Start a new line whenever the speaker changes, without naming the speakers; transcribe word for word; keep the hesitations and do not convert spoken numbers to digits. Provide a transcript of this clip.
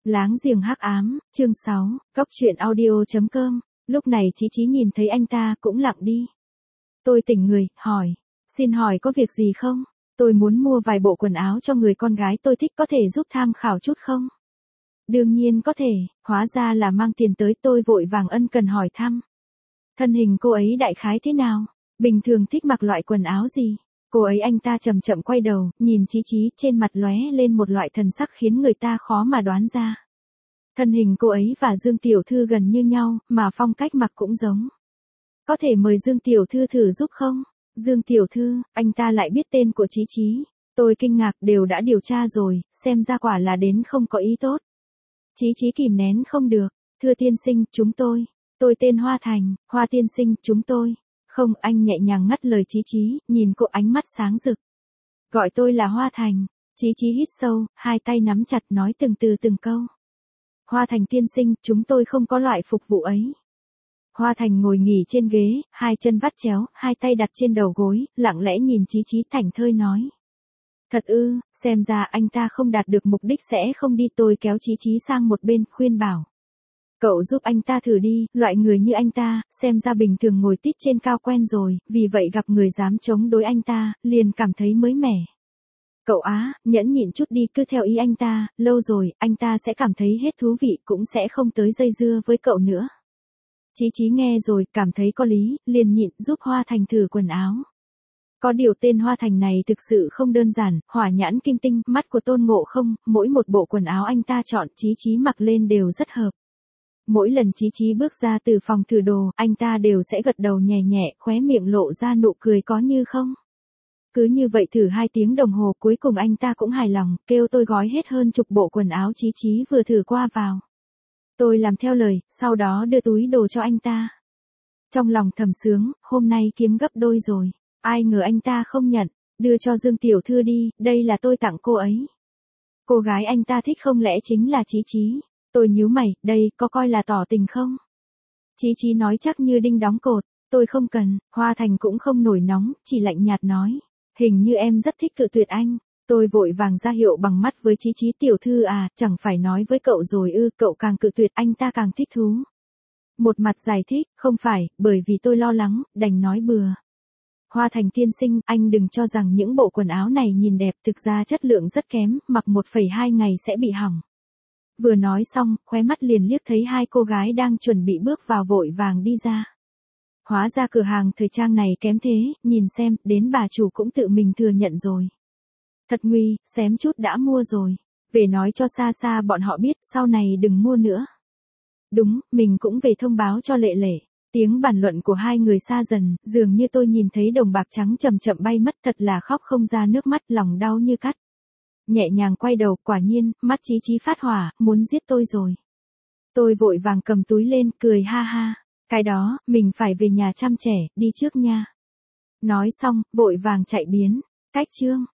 Láng giềng hắc ám, chương sáu, cốc truyện audio chấm com. Lúc này Chí Chí nhìn thấy anh ta cũng lặng đi. Tôi tỉnh người, hỏi. Xin hỏi có việc gì không? Tôi muốn mua vài bộ quần áo cho người con gái tôi thích, có thể giúp tham khảo chút không? Đương nhiên có thể, hóa ra là mang tiền tới. Tôi vội vàng ân cần hỏi thăm. Thân hình cô ấy đại khái thế nào? Bình thường thích mặc loại quần áo gì? Cô ấy anh ta chậm chậm quay đầu, nhìn Chí Chí, trên mặt lóe lên một loại thần sắc khiến người ta khó mà đoán ra. Thân hình cô ấy và Dương Tiểu Thư gần như nhau, mà phong cách mặc cũng giống. Có thể mời Dương Tiểu Thư thử giúp không? Dương Tiểu Thư, anh ta lại biết tên của Chí Chí. Tôi kinh ngạc, đều đã điều tra rồi, xem ra quả là đến không có ý tốt. Chí Chí kìm nén không được. Thưa tiên sinh, chúng tôi. Tôi tên Hoa Thành. Hoa tiên sinh, chúng tôi. Không, anh nhẹ nhàng ngắt lời Chí Chí, nhìn cô ánh mắt sáng rực. Gọi tôi là Hoa Thành. Chí Chí hít sâu, hai tay nắm chặt nói từng từ từng câu. Hoa Thành tiên sinh, chúng tôi không có loại phục vụ ấy. Hoa Thành ngồi nghỉ trên ghế, hai chân vắt chéo, hai tay đặt trên đầu gối, lặng lẽ nhìn Chí Chí thảnh thơi nói. Thật ư, xem ra anh ta không đạt được mục đích sẽ không đi. Tôi kéo Chí Chí sang một bên, khuyên bảo. Cậu giúp anh ta thử đi, loại người như anh ta, xem ra bình thường ngồi tít trên cao quen rồi, vì vậy gặp người dám chống đối anh ta, liền cảm thấy mới mẻ. Cậu á, nhẫn nhịn chút đi, cứ theo ý anh ta, lâu rồi, anh ta sẽ cảm thấy hết thú vị, cũng sẽ không tới dây dưa với cậu nữa. Chí Chí nghe rồi, cảm thấy có lý, liền nhịn giúp Hoa Thành thử quần áo. Có điều tên Hoa Thành này thực sự không đơn giản, hỏa nhãn kim tinh, mắt của Tôn Ngộ Không, mỗi một bộ quần áo anh ta chọn Chí Chí mặc lên đều rất hợp. Mỗi lần Chí Chí bước ra từ phòng thử đồ, anh ta đều sẽ gật đầu nhẹ nhẹ, khóe miệng lộ ra nụ cười có như không. Cứ như vậy thử hai tiếng đồng hồ, cuối cùng anh ta cũng hài lòng, kêu tôi gói hết hơn chục bộ quần áo Chí Chí vừa thử qua vào. Tôi làm theo lời, sau đó đưa túi đồ cho anh ta. Trong lòng thầm sướng, hôm nay kiếm gấp đôi rồi. Ai ngờ anh ta không nhận, đưa cho Dương Tiểu Thư đi, đây là tôi tặng cô ấy. Cô gái anh ta thích không lẽ chính là Chí Chí? Tôi nhíu mày, đây, có coi là tỏ tình không? Chí Chí nói chắc như đinh đóng cột, tôi không cần. Hoa Thành cũng không nổi nóng, chỉ lạnh nhạt nói. Hình như em rất thích cự tuyệt anh. Tôi vội vàng ra hiệu bằng mắt với Chí Chí. Tiểu thư à, chẳng phải nói với cậu rồi ư, cậu càng cự tuyệt anh ta càng thích thú. Một mặt giải thích, không phải, bởi vì tôi lo lắng, đành nói bừa. Hoa Thành tiên sinh, anh đừng cho rằng những bộ quần áo này nhìn đẹp, thực ra chất lượng rất kém, mặc một phẩy hai ngày sẽ bị hỏng. Vừa nói xong, khóe mắt liền liếc thấy hai cô gái đang chuẩn bị bước vào vội vàng đi ra. Hóa ra cửa hàng thời trang này kém thế, nhìn xem, đến bà chủ cũng tự mình thừa nhận rồi. Thật nguy, xém chút đã mua rồi. Về nói cho xa xa bọn họ biết, sau này đừng mua nữa. Đúng, mình cũng về thông báo cho Lệ Lệ. Tiếng bàn luận của hai người xa dần, dường như tôi nhìn thấy đồng bạc trắng chậm chậm bay mất, thật là khóc không ra nước mắt, lòng đau như cắt. Nhẹ nhàng quay đầu, quả nhiên, mắt Chí Chí phát hỏa, muốn giết tôi rồi. Tôi vội vàng cầm túi lên, cười ha ha. Cái đó, mình phải về nhà chăm trẻ, đi trước nha. Nói xong, vội vàng chạy biến. Cách chương.